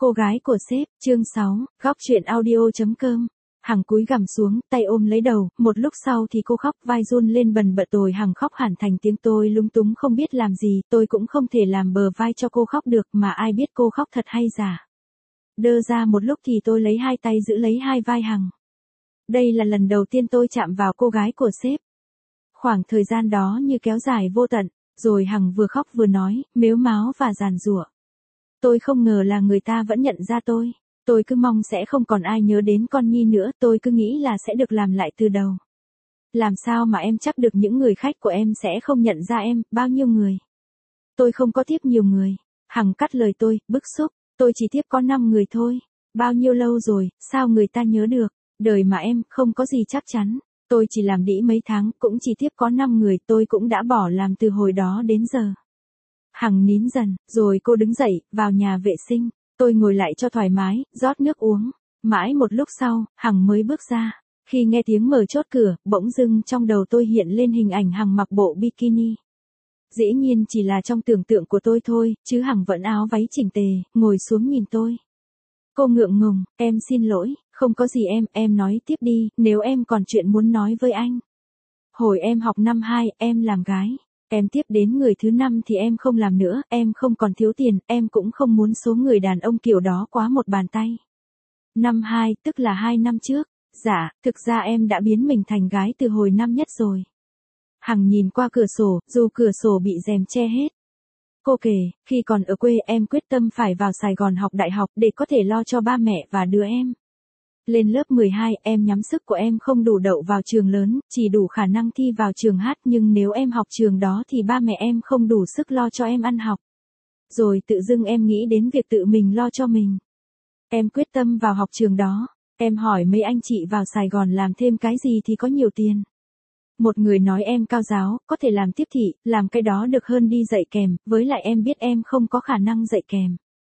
Cô gái của sếp, chương 6, góc chuyện audio.com. Hằng cúi gằm xuống, tay ôm lấy đầu, một lúc sau thì cô khóc vai run lên bần bật tôi Hằng khóc hẳn thành tiếng tôi lúng túng không biết làm gì, tôi cũng không thể làm bờ vai cho cô khóc được mà ai biết cô khóc thật hay giả. Đơ ra một lúc thì tôi lấy hai tay giữ lấy hai vai Hằng. Đây là lần đầu tiên tôi chạm vào cô gái của sếp. Khoảng thời gian đó như kéo dài vô tận, rồi Hằng vừa khóc vừa nói, mếu máo và giàn giụa. Tôi không ngờ là người ta vẫn nhận ra tôi. Tôi cứ mong sẽ không còn ai nhớ đến con Nhi nữa, tôi cứ nghĩ là sẽ được làm lại từ đầu. Làm sao mà em chắc được những người khách của em sẽ không nhận ra em, bao nhiêu người. Tôi không có tiếp nhiều người. Hằng cắt lời tôi, bức xúc, tôi chỉ tiếp có 5 người thôi. Bao nhiêu lâu rồi, sao người ta nhớ được, đời mà em, không có gì chắc chắn. Tôi chỉ làm đĩ mấy tháng, cũng chỉ tiếp có 5 người, tôi cũng đã bỏ làm từ hồi đó đến giờ. Hằng nín dần, rồi cô đứng dậy, vào nhà vệ sinh. Tôi ngồi lại cho thoải mái, rót nước uống. Mãi một lúc sau, Hằng mới bước ra. Khi nghe tiếng mở chốt cửa, bỗng dưng trong đầu tôi hiện lên hình ảnh Hằng mặc bộ bikini. Dĩ nhiên chỉ là trong tưởng tượng của tôi thôi, chứ Hằng vẫn áo váy chỉnh tề, ngồi xuống nhìn tôi. Cô ngượng ngùng, em xin lỗi, không có gì em nói tiếp đi, nếu em còn chuyện muốn nói với anh. Hồi em học năm 2, em làm gái. Em tiếp đến người thứ 5 thì em không làm nữa, em không còn thiếu tiền, em cũng không muốn số người đàn ông kiểu đó quá một bàn tay. Năm 2, tức là 2 năm trước. Dạ, thực ra em đã biến mình thành gái từ hồi năm nhất rồi. Hằng nhìn qua cửa sổ, dù cửa sổ bị rèm che hết. Cô kể, khi còn ở quê em quyết tâm phải vào Sài Gòn học đại học để có thể lo cho ba mẹ và đứa em. Lên lớp 12, em nhắm sức của em không đủ đậu vào trường lớn, chỉ đủ khả năng thi vào trường hát, nhưng nếu em học trường đó thì ba mẹ em không đủ sức lo cho em ăn học. Rồi tự dưng em nghĩ đến việc tự mình lo cho mình. Em quyết tâm vào học trường đó. Em hỏi mấy anh chị vào Sài Gòn làm thêm cái gì thì có nhiều tiền. Một người nói em cao giáo, có thể làm tiếp thị, làm cái đó được hơn đi dạy kèm, với lại em biết em không có khả năng dạy kèm.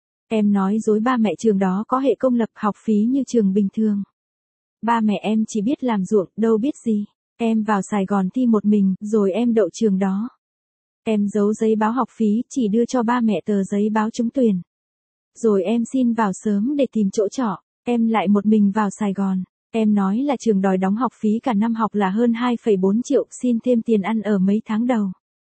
Em nói dối ba mẹ trường đó có hệ công lập, học phí như trường bình thường. Ba mẹ em chỉ biết làm ruộng, đâu biết gì. Em vào Sài Gòn thi một mình, rồi em đậu trường đó. Em giấu giấy báo học phí, chỉ đưa cho ba mẹ tờ giấy báo trúng tuyển. Rồi em xin vào sớm để tìm chỗ trọ. Em lại một mình vào Sài Gòn. Em nói là trường đòi đóng học phí cả năm học là hơn 2,4 triệu, xin thêm tiền ăn ở mấy tháng đầu.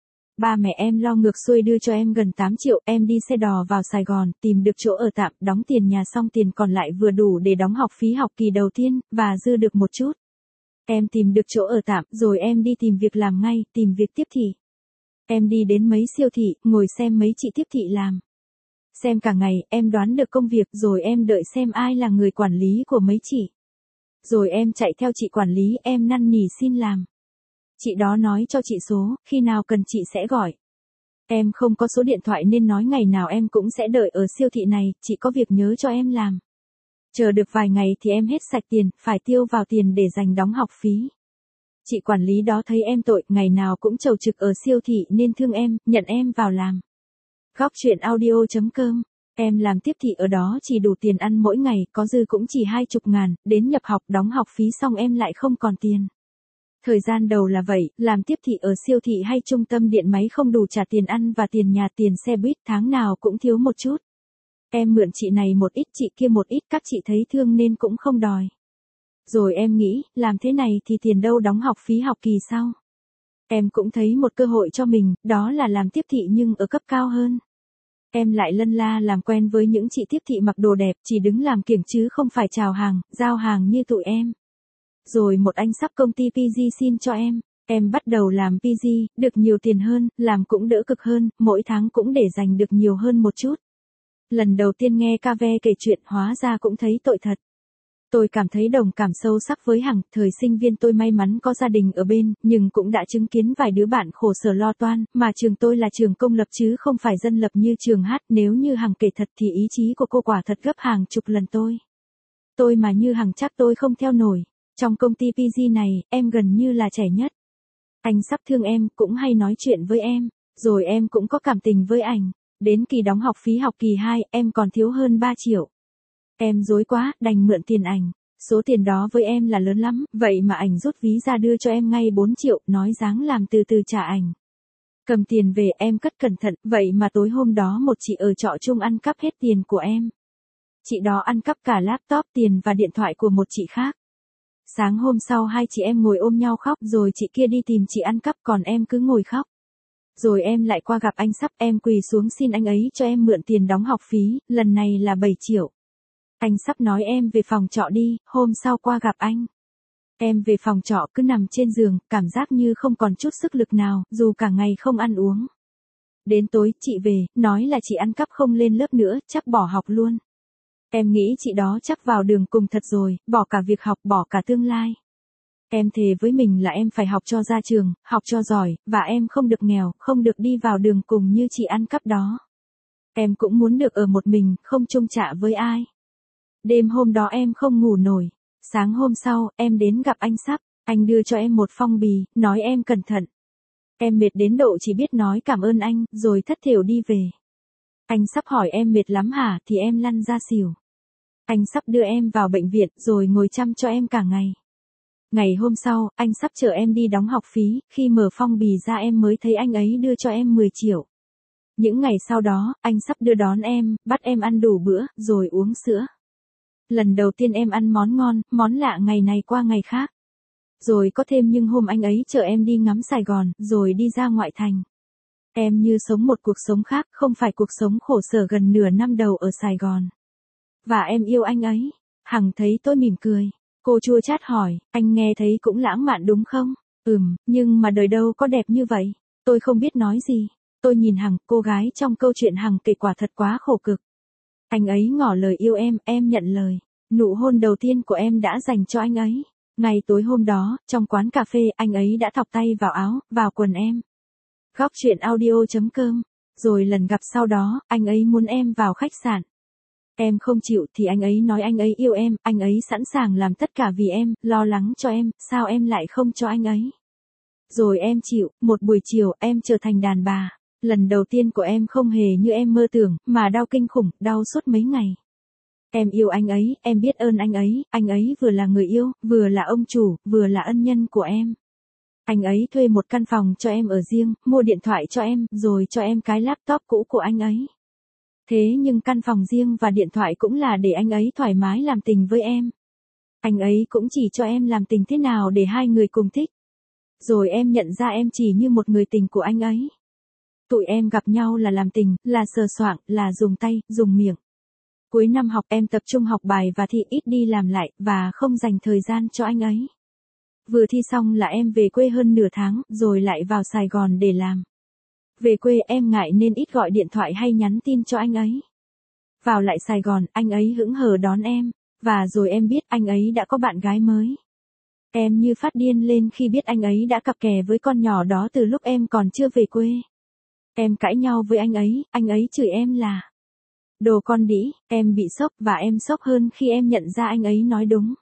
Ba mẹ em lo ngược xuôi đưa cho em gần 8 triệu, em đi xe đò vào Sài Gòn, tìm được chỗ ở tạm, đóng tiền nhà xong tiền còn lại vừa đủ để đóng học phí học kỳ đầu tiên, và dư được một chút. Em tìm được chỗ ở tạm, rồi em đi tìm việc làm ngay, tìm việc tiếp thị. Em đi đến mấy siêu thị, ngồi xem mấy chị tiếp thị làm. Xem cả ngày, em đoán được công việc, rồi em đợi xem ai là người quản lý của mấy chị. Rồi em chạy theo chị quản lý, em năn nỉ xin làm. Chị đó nói cho chị số, khi nào cần chị sẽ gọi. Em không có số điện thoại nên nói ngày nào em cũng sẽ đợi ở siêu thị này, chị có việc nhớ cho em làm. Chờ được vài ngày thì em hết sạch tiền, phải tiêu vào tiền để dành đóng học phí. Chị quản lý đó thấy em tội, ngày nào cũng chầu trực ở siêu thị nên thương em, nhận em vào làm. Góc chuyện audio.com. Em làm tiếp thị ở đó chỉ đủ tiền ăn mỗi ngày, có dư cũng chỉ 20.000, đến nhập học đóng học phí xong em lại không còn tiền. Thời gian đầu là vậy, làm tiếp thị ở siêu thị hay trung tâm điện máy không đủ trả tiền ăn và tiền nhà, tiền xe buýt, tháng nào cũng thiếu một chút. Em mượn chị này một ít, chị kia một ít, các chị thấy thương nên cũng không đòi. Rồi em nghĩ, làm thế này thì tiền đâu đóng học phí học kỳ sau. Em cũng thấy một cơ hội cho mình, đó là làm tiếp thị nhưng ở cấp cao hơn. Em lại lân la làm quen với những chị tiếp thị mặc đồ đẹp, chỉ đứng làm kiểng chứ không phải chào hàng, giao hàng như tụi em. Rồi một anh sắp công ty PG xin cho em bắt đầu làm PG, được nhiều tiền hơn, làm cũng đỡ cực hơn, mỗi tháng cũng để dành được nhiều hơn một chút. Lần đầu tiên nghe KV kể chuyện hóa ra cũng thấy tội thật. Tôi cảm thấy đồng cảm sâu sắc với Hằng, thời sinh viên tôi may mắn có gia đình ở bên, nhưng cũng đã chứng kiến vài đứa bạn khổ sở lo toan, mà trường tôi là trường công lập chứ không phải dân lập như trường hát, nếu như Hằng kể thật thì ý chí của cô quả thật gấp hàng chục lần tôi. Tôi mà như Hằng chắc tôi không theo nổi. Trong công ty PG này, em gần như là trẻ nhất. Anh sắp thương em, cũng hay nói chuyện với em, rồi em cũng có cảm tình với ảnh. Đến kỳ đóng học phí học kỳ 2, em còn thiếu hơn 3 triệu. Em dối quá, đành mượn tiền ảnh. Số tiền đó với em là lớn lắm, vậy mà ảnh rút ví ra đưa cho em ngay 4 triệu, nói dáng làm từ từ trả ảnh. Cầm tiền về em cất cẩn thận, vậy mà tối hôm đó một chị ở trọ chung ăn cắp hết tiền của em. Chị đó ăn cắp cả laptop, tiền và điện thoại của một chị khác. Sáng hôm sau hai chị em ngồi ôm nhau khóc, rồi chị kia đi tìm chị ăn cắp, còn em cứ ngồi khóc. Rồi em lại qua gặp anh Sắp, em quỳ xuống xin anh ấy cho em mượn tiền đóng học phí, lần này là 7 triệu. Anh Sắp nói em về phòng trọ đi, hôm sau qua gặp anh. Em về phòng trọ cứ nằm trên giường, cảm giác như không còn chút sức lực nào, dù cả ngày không ăn uống. Đến tối, chị về, nói là chị ăn cắp không lên lớp nữa, chắc bỏ học luôn. Em nghĩ chị đó chắc vào đường cùng thật rồi, bỏ cả việc học, bỏ cả tương lai. Em thề với mình là em phải học cho ra trường, học cho giỏi, và em không được nghèo, không được đi vào đường cùng như chị ăn cắp đó. Em cũng muốn được ở một mình, không chung chạ với ai. Đêm hôm đó em không ngủ nổi. Sáng hôm sau, em đến gặp anh Sắp, anh đưa cho em một phong bì, nói em cẩn thận. Em mệt đến độ chỉ biết nói cảm ơn anh, rồi thất thểu đi về. Anh Sắp hỏi em mệt lắm hả, thì em lăn ra xỉu. Anh Sắp đưa em vào bệnh viện, rồi ngồi chăm cho em cả ngày. Ngày hôm sau, anh Sắp chở em đi đóng học phí, khi mở phong bì ra em mới thấy anh ấy đưa cho em 10 triệu. Những ngày sau đó, anh Sắp đưa đón em, bắt em ăn đủ bữa, rồi uống sữa. Lần đầu tiên em ăn món ngon, món lạ ngày này qua ngày khác. Rồi có thêm những hôm anh ấy chở em đi ngắm Sài Gòn, rồi đi ra ngoại thành. Em như sống một cuộc sống khác, không phải cuộc sống khổ sở gần nửa năm đầu ở Sài Gòn. Và em yêu anh ấy. Hằng thấy tôi mỉm cười. Cô chua chát hỏi, anh nghe thấy cũng lãng mạn đúng không? Nhưng mà đời đâu có đẹp như vậy. Tôi không biết nói gì. Tôi nhìn Hằng, cô gái trong câu chuyện Hằng kể quả thật quá khổ cực. Anh ấy ngỏ lời yêu em nhận lời. Nụ hôn đầu tiên của em đã dành cho anh ấy. Ngày tối hôm đó, trong quán cà phê, anh ấy đã thọc tay vào áo, vào quần em. Góc truyện audio.com. Rồi lần gặp sau đó, anh ấy muốn em vào khách sạn. Em không chịu thì anh ấy nói anh ấy yêu em, anh ấy sẵn sàng làm tất cả vì em, lo lắng cho em, sao em lại không cho anh ấy? Rồi em chịu, một buổi chiều em trở thành đàn bà. Lần đầu tiên của em không hề như em mơ tưởng, mà đau kinh khủng, đau suốt mấy ngày. Em yêu anh ấy, em biết ơn anh ấy vừa là người yêu, vừa là ông chủ, vừa là ân nhân của em. Anh ấy thuê một căn phòng cho em ở riêng, mua điện thoại cho em, rồi cho em cái laptop cũ của anh ấy. Thế nhưng căn phòng riêng và điện thoại cũng là để anh ấy thoải mái làm tình với em. Anh ấy cũng chỉ cho em làm tình thế nào để hai người cùng thích. Rồi em nhận ra em chỉ như một người tình của anh ấy. Tụi em gặp nhau là làm tình, là sờ soạng, là dùng tay, dùng miệng. Cuối năm học em tập trung học bài và thi, ít đi làm lại, và không dành thời gian cho anh ấy. Vừa thi xong là em về quê hơn nửa tháng, rồi lại vào Sài Gòn để làm. Về quê em ngại nên ít gọi điện thoại hay nhắn tin cho anh ấy. Vào lại Sài Gòn, anh ấy hững hờ đón em. Và rồi em biết anh ấy đã có bạn gái mới. Em như phát điên lên khi biết anh ấy đã cặp kè với con nhỏ đó từ lúc em còn chưa về quê. Em cãi nhau với anh ấy chửi em là đồ con đĩ, em bị sốc và em sốc hơn khi em nhận ra anh ấy nói đúng.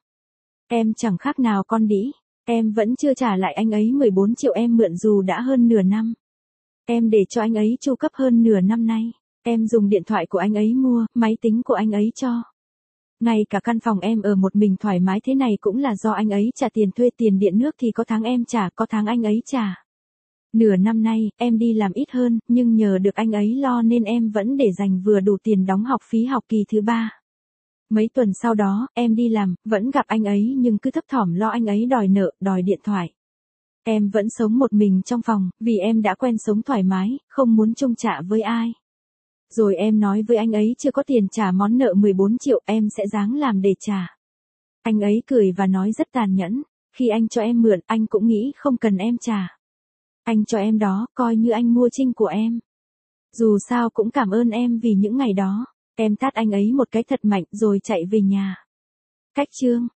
Em chẳng khác nào con đĩ, em vẫn chưa trả lại anh ấy 14 triệu em mượn dù đã hơn nửa năm. Em để cho anh ấy chu cấp hơn nửa năm nay, em dùng điện thoại của anh ấy mua, máy tính của anh ấy cho. Ngay cả căn phòng em ở một mình thoải mái thế này cũng là do anh ấy trả tiền thuê, tiền điện nước thì có tháng em trả, có tháng anh ấy trả. Nửa năm nay, em đi làm ít hơn, nhưng nhờ được anh ấy lo nên em vẫn để dành vừa đủ tiền đóng học phí học kỳ thứ 3. Mấy tuần sau đó, em đi làm, vẫn gặp anh ấy nhưng cứ thấp thỏm lo anh ấy đòi nợ, đòi điện thoại. Em vẫn sống một mình trong phòng, vì em đã quen sống thoải mái, không muốn chung chạ với ai. Rồi em nói với anh ấy chưa có tiền trả món nợ 14 triệu, em sẽ ráng làm để trả. Anh ấy cười và nói rất tàn nhẫn, khi anh cho em mượn, anh cũng nghĩ không cần em trả. Anh cho em đó, coi như anh mua trinh của em. Dù sao cũng cảm ơn em vì những ngày đó. Em tát anh ấy một cái thật mạnh rồi chạy về nhà. Cách chương